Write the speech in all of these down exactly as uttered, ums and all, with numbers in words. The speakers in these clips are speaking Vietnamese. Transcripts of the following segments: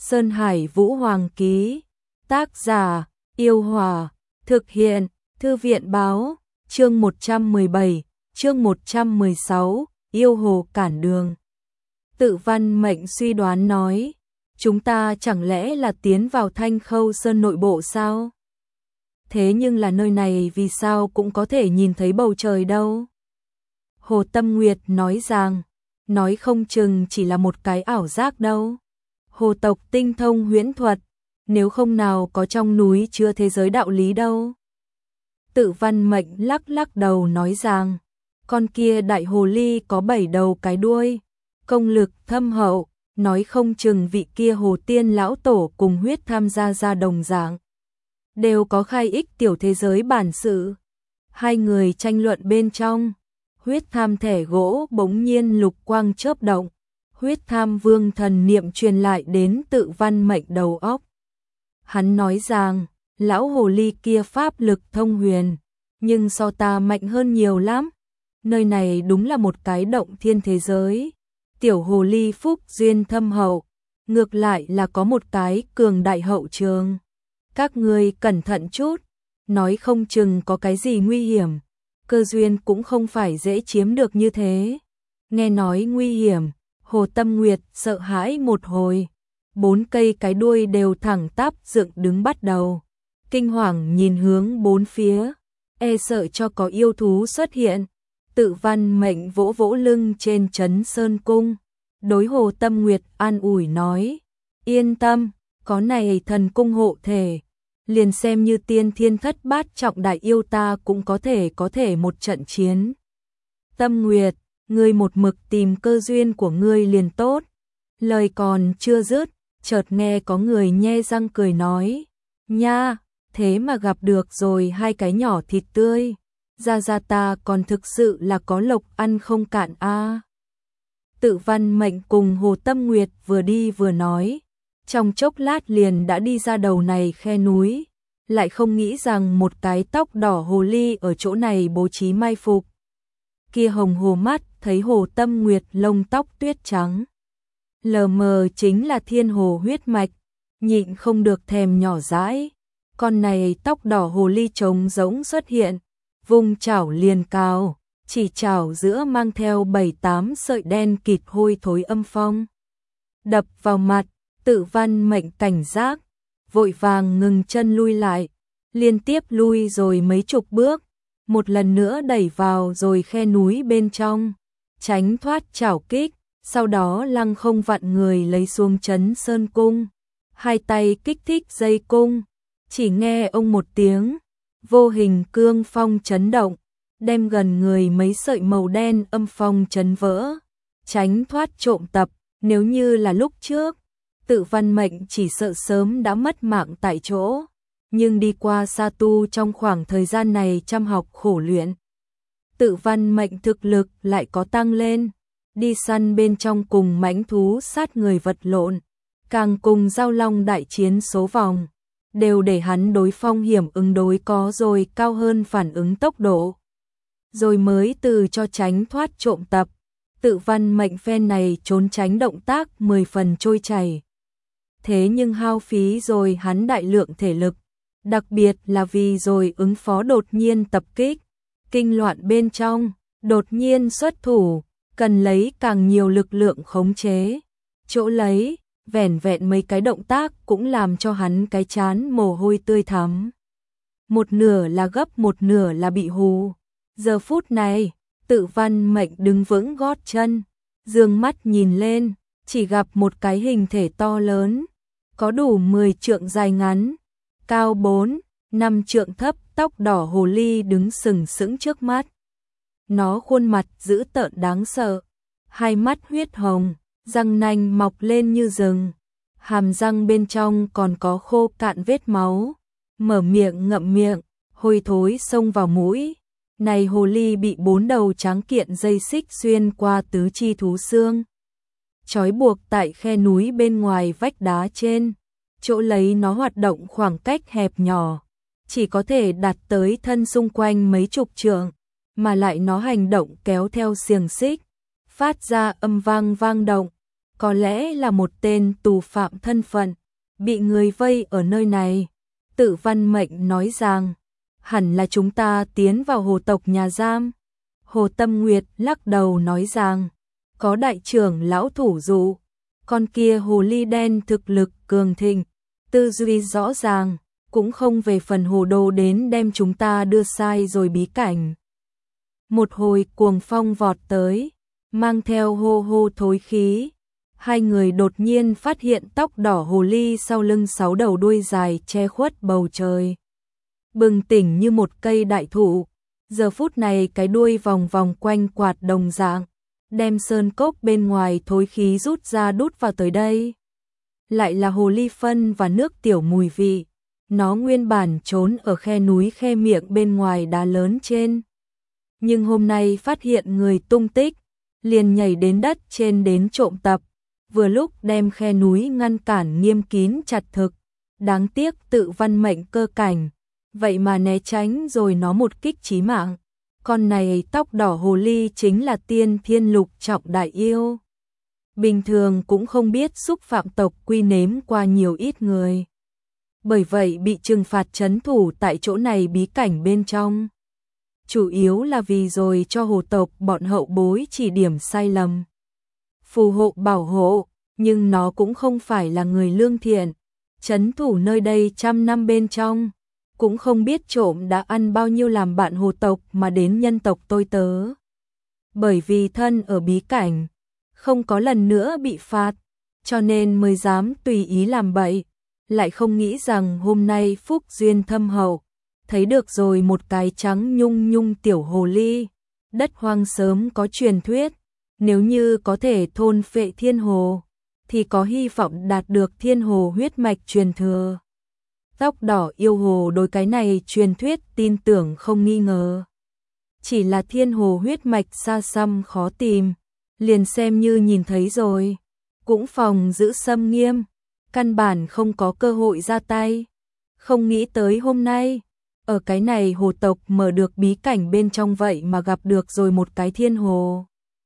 Sơn Hải Vũ Hoàng ký. Tác giả: Yêu Hòa. Thực hiện: Thư viện báo. Chương một trăm mười bảy, chương một trăm mười sáu, yêu hồ cản đường. Tự Văn Mệnh suy đoán nói, chúng ta chẳng lẽ là tiến vào Thanh Khâu Sơn nội bộ sao? Thế nhưng là nơi này vì sao cũng có thể nhìn thấy bầu trời đâu? Hồ Tâm Nguyệt nói rằng, nói không chừng chỉ là một cái ảo giác đâu. Hồ tộc tinh thông huyễn thuật, nếu không nào có trong núi chứa thế giới đạo lý đâu. Tự Văn Mệnh lắc lắc đầu nói rằng, con kia đại hồ ly có bảy đầu cái đuôi, công lực thâm hậu, nói không chừng vị kia hồ tiên lão tổ cùng huyết tham gia ra đồng dạng, đều có khai ích tiểu thế giới bản sự. Hai người tranh luận bên trong, huyết tham thẻ gỗ bỗng nhiên lục quang chớp động, huyết tham vương thần niệm truyền lại đến Tự Văn Mệnh đầu óc. Hắn nói rằng, lão hồ ly kia pháp lực thông huyền, nhưng so ta mạnh hơn nhiều lắm. Nơi này đúng là một cái động thiên thế giới. Tiểu hồ ly phúc duyên thâm hậu, ngược lại là có một cái cường đại hậu trường. Các ngươi cẩn thận chút, nói không chừng có cái gì nguy hiểm. Cơ duyên cũng không phải dễ chiếm được như thế. Nghe nói nguy hiểm, Hồ Tâm Nguyệt sợ hãi một hồi. Bốn cây cái đuôi đều thẳng tắp dựng đứng bắt đầu. Kinh hoàng nhìn hướng bốn phía, e sợ cho có yêu thú xuất hiện. Tự Văn Mệnh vỗ vỗ lưng trên trấn Sơn Cung, đối Hồ Tâm Nguyệt an ủi nói, yên tâm, có này thần cung hộ thể, liền xem như tiên thiên thất bát trọng đại yêu ta cũng có thể có thể một trận chiến. Tâm Nguyệt, ngươi một mực tìm cơ duyên của ngươi liền tốt. Lời còn chưa dứt, chợt nghe có người nhe răng cười nói, nha, thế mà gặp được rồi hai cái nhỏ thịt tươi. Gia Gia ta còn thực sự là có lộc ăn không cạn a. À. Tự Văn Mệnh cùng Hồ Tâm Nguyệt vừa đi vừa nói, trong chốc lát liền đã đi ra đầu này khe núi, lại không nghĩ rằng một cái tóc đỏ hồ ly ở chỗ này bố trí mai phục. Kia hồng hồ mắt thấy Hồ Tâm Nguyệt lông tóc tuyết trắng, lờ mờ chính là thiên hồ huyết mạch, nhịn không được thèm nhỏ dãi. Con này tóc đỏ hồ ly trống rỗng xuất hiện, vùng chảo liền cao, chỉ chảo giữa mang theo bảy tám sợi đen kịt hôi thối âm phong. Đập vào mặt, Tự Văn Mệnh cảnh giác, vội vàng ngừng chân lui lại, liên tiếp lui rồi mấy chục bước, một lần nữa đẩy vào rồi khe núi bên trong, tránh thoát chảo kích, sau đó lăng không vặn người lấy xuống trấn Sơn Cung, hai tay kích thích dây cung, chỉ nghe ông một tiếng, vô hình cương phong chấn động, đem gần người mấy sợi màu đen âm phong chấn vỡ, tránh thoát trộm tập. Nếu như là lúc trước, Tự Văn Mệnh chỉ sợ sớm đã mất mạng tại chỗ, nhưng đi qua sa tu trong khoảng thời gian này chăm học khổ luyện, Tự Văn Mệnh thực lực lại có tăng lên, đi săn bên trong cùng mãnh thú sát người vật lộn, càng cùng giao long đại chiến số vòng, đều để hắn đối phong hiểm ứng đối có rồi cao hơn phản ứng tốc độ, rồi mới từ cho tránh thoát trộm tập. Tự Văn Mệnh phen này trốn tránh động tác mười phần trôi chảy, thế nhưng hao phí rồi hắn đại lượng thể lực, đặc biệt là vì rồi ứng phó đột nhiên tập kích, kinh loạn bên trong, đột nhiên xuất thủ, cần lấy càng nhiều lực lượng khống chế, chỗ lấy, vẻn vẹn mấy cái động tác cũng làm cho hắn cái chán mồ hôi tươi thắm. Một nửa là gấp, một nửa là bị hù. Giờ phút này, Tự Văn Mệnh đứng vững gót chân, dương mắt nhìn lên, chỉ gặp một cái hình thể to lớn, có đủ mười trượng dài ngắn, cao bốn, năm trượng thấp, tóc đỏ hồ ly đứng sừng sững trước mắt. Nó khuôn mặt dữ tợn đáng sợ, hai mắt huyết hồng, răng nanh mọc lên như rừng, hàm răng bên trong còn có khô cạn vết máu, mở miệng ngậm miệng, hôi thối xông vào mũi. Này hồ ly bị bốn đầu tráng kiện dây xích xuyên qua tứ chi thú xương, trói buộc tại khe núi bên ngoài vách đá trên, chỗ lấy nó hoạt động khoảng cách hẹp nhỏ, chỉ có thể đạt tới thân xung quanh mấy chục trượng, mà lại nó hành động kéo theo xiềng xích, phát ra âm vang vang động, có lẽ là một tên tù phạm thân phận, bị người vây ở nơi này. Tự Văn Mệnh nói rằng, hẳn là chúng ta tiến vào hồ tộc nhà giam. Hồ Tâm Nguyệt lắc đầu nói rằng, có đại trưởng lão thủ dụ, con kia hồ ly đen thực lực cường thịnh, tư duy rõ ràng, cũng không về phần hồ đồ đến đem chúng ta đưa sai rồi bí cảnh. Một hồi cuồng phong vọt tới, mang theo hô hô thối khí. Hai người đột nhiên phát hiện tóc đỏ hồ ly sau lưng sáu đầu đuôi dài che khuất bầu trời. Bừng tỉnh như một cây đại thụ, giờ phút này cái đuôi vòng vòng quanh quạt đồng dạng, đem sơn cốc bên ngoài thối khí rút ra đút vào tới đây. Lại là hồ ly phân và nước tiểu mùi vị, nó nguyên bản trốn ở khe núi khe miệng bên ngoài đá lớn trên. Nhưng hôm nay phát hiện người tung tích, liền nhảy đến đất trên đến trộm tập, vừa lúc đem khe núi ngăn cản nghiêm kín chặt thực. Đáng tiếc Tự Văn Mệnh cơ cảnh, vậy mà né tránh rồi nó một kích chí mạng. Con này tóc đỏ hồ ly chính là tiên thiên lục trọng đại yêu. Bình thường cũng không biết xúc phạm tộc quy nếm qua nhiều ít người. Bởi vậy bị trừng phạt trấn thủ tại chỗ này bí cảnh bên trong. Chủ yếu là vì rồi cho hồ tộc bọn hậu bối chỉ điểm sai lầm. Phù hộ bảo hộ, nhưng nó cũng không phải là người lương thiện. Trấn thủ nơi đây trăm năm bên trong, cũng không biết trộm đã ăn bao nhiêu làm bạn hồ tộc mà đến nhân tộc tôi tớ. Bởi vì thân ở bí cảnh, không có lần nữa bị phạt, cho nên mới dám tùy ý làm bậy. Lại không nghĩ rằng hôm nay phúc duyên thâm hậu, thấy được rồi một cái trắng nhung nhung tiểu hồ ly. Đất hoang sớm có truyền thuyết, nếu như có thể thôn phệ thiên hồ, thì có hy vọng đạt được thiên hồ huyết mạch truyền thừa. Tóc đỏ yêu hồ đối cái này truyền thuyết tin tưởng không nghi ngờ. Chỉ là thiên hồ huyết mạch xa xăm khó tìm, liền xem như nhìn thấy rồi, cũng phòng giữ xâm nghiêm, căn bản không có cơ hội ra tay. Không nghĩ tới hôm nay, ở cái này hồ tộc mở được bí cảnh bên trong vậy mà gặp được rồi một cái thiên hồ.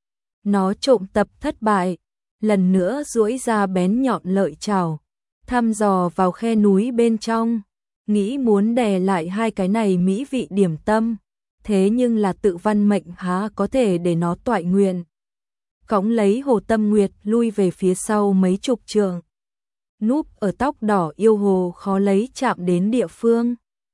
Nó trộm tập thất bại, lần nữa duỗi ra bén nhọn lợi chảo, thăm dò vào khe núi bên trong, nghĩ muốn đè lại hai cái này mỹ vị điểm tâm, thế nhưng là Tự Văn Mệnh há có thể để nó toại nguyện. Cõng lấy Hồ Tâm Nguyệt lui về phía sau mấy chục trượng. Núp ở tóc đỏ yêu hồ khó lấy chạm đến địa phương.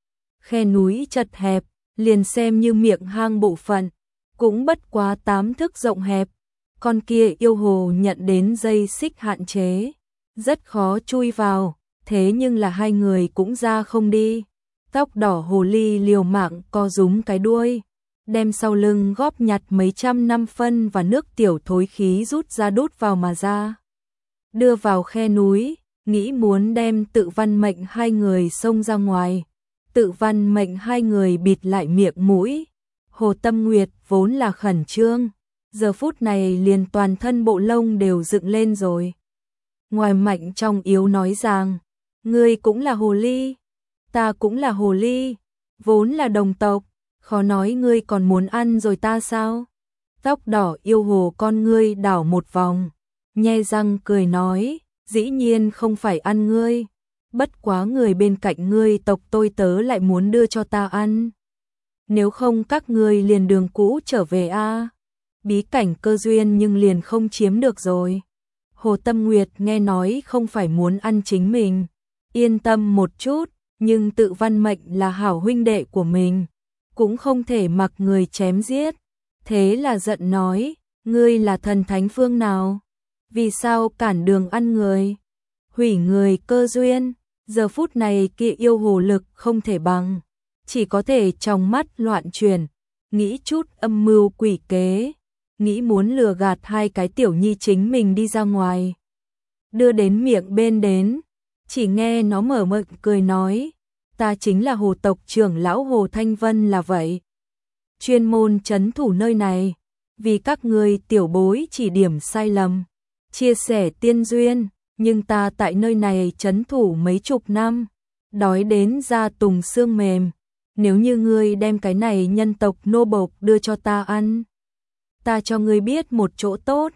Khe núi chật hẹp, liền xem như miệng hang bộ phận, cũng bất quá tám thước rộng hẹp. Con kia yêu hồ nhận đến dây xích hạn chế, rất khó chui vào, thế nhưng là hai người cũng ra không đi. Tóc đỏ hồ ly liều mạng co rúm cái đuôi, đem sau lưng góp nhặt mấy trăm năm phân và nước tiểu thối khí rút ra đút vào mà ra. Đưa vào khe núi, nghĩ muốn đem Tự Văn Mệnh hai người xông ra ngoài. Tự Văn Mệnh hai người bịt lại miệng mũi. Hồ Tâm Nguyệt vốn là khẩn trương, giờ phút này liền toàn thân bộ lông đều dựng lên rồi. Ngoài mạnh trong yếu nói rằng, ngươi cũng là hồ ly, ta cũng là hồ ly, vốn là đồng tộc, khó nói ngươi còn muốn ăn rồi ta sao? Tóc đỏ yêu hồ con ngươi đảo một vòng, nhe răng cười nói, dĩ nhiên không phải ăn ngươi, bất quá người bên cạnh ngươi tộc tôi tớ lại muốn đưa cho ta ăn. Nếu không các ngươi liền đường cũ trở về a. Bí cảnh cơ duyên nhưng liền không chiếm được rồi. Hồ Tâm Nguyệt nghe nói không phải muốn ăn chính mình, yên tâm một chút, nhưng Tự Văn Mệnh là hảo huynh đệ của mình, cũng không thể mặc người chém giết. Thế là giận nói, ngươi là thần thánh phương nào? Vì sao cản đường ăn người? Hủy người cơ duyên, giờ phút này kia yêu hồ lực không thể bằng, chỉ có thể trong mắt loạn chuyển, nghĩ chút âm mưu quỷ kế, nghĩ muốn lừa gạt hai cái tiểu nhi chính mình đi ra ngoài. Đưa đến miệng bên đến, chỉ nghe nó mở miệng cười nói, ta chính là hồ tộc trưởng lão Hồ Thanh Vân là vậy. Chuyên môn trấn thủ nơi này, vì các ngươi tiểu bối chỉ điểm sai lầm, chia sẻ tiên duyên, nhưng ta tại nơi này trấn thủ mấy chục năm, đói đến da tùng xương mềm, nếu như ngươi đem cái này nhân tộc nô bộc đưa cho ta ăn, ta cho ngươi biết một chỗ tốt,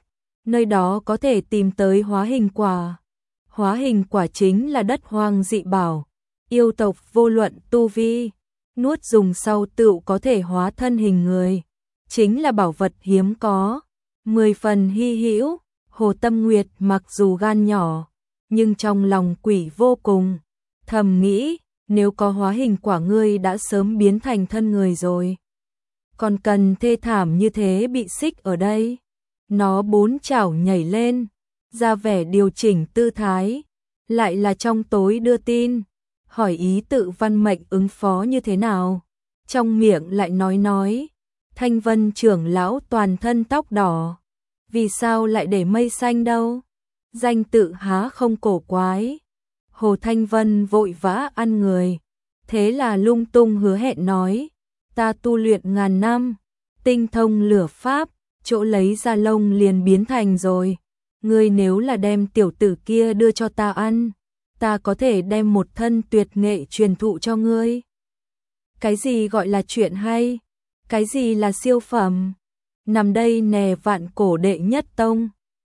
nơi đó có thể tìm tới hóa hình quả. Hóa hình quả chính là đất hoang dị bảo, yêu tộc vô luận tu vi, nuốt dùng sau tựu có thể hóa thân hình người, chính là bảo vật hiếm có, mười phần hy hữu. Hồ Tâm Nguyệt mặc dù gan nhỏ, nhưng trong lòng quỷ vô cùng, thầm nghĩ, nếu có hóa hình quả ngươi đã sớm biến thành thân người rồi. Còn cần thê thảm như thế bị xích ở đây. Nó bốn chảo nhảy lên, ra vẻ điều chỉnh tư thái, lại là trong tối đưa tin, hỏi ý tự văn mệnh ứng phó như thế nào. Trong miệng lại nói nói, Thanh Vân trưởng lão toàn thân tóc đỏ, vì sao lại để mây xanh đâu? Danh tự há không cổ quái. Hồ Thanh Vân vội vã ăn người, thế là lung tung hứa hẹn nói, ta tu luyện ngàn năm, tinh thông lửa pháp, chỗ lấy ra lông liền biến thành rồi. Ngươi nếu là đem tiểu tử kia đưa cho ta ăn, ta có thể đem một thân tuyệt nghệ truyền thụ cho ngươi. Cái gì gọi là chuyện hay? Cái gì là siêu phẩm? Nằm đây nè vạn cổ đệ nhất tông.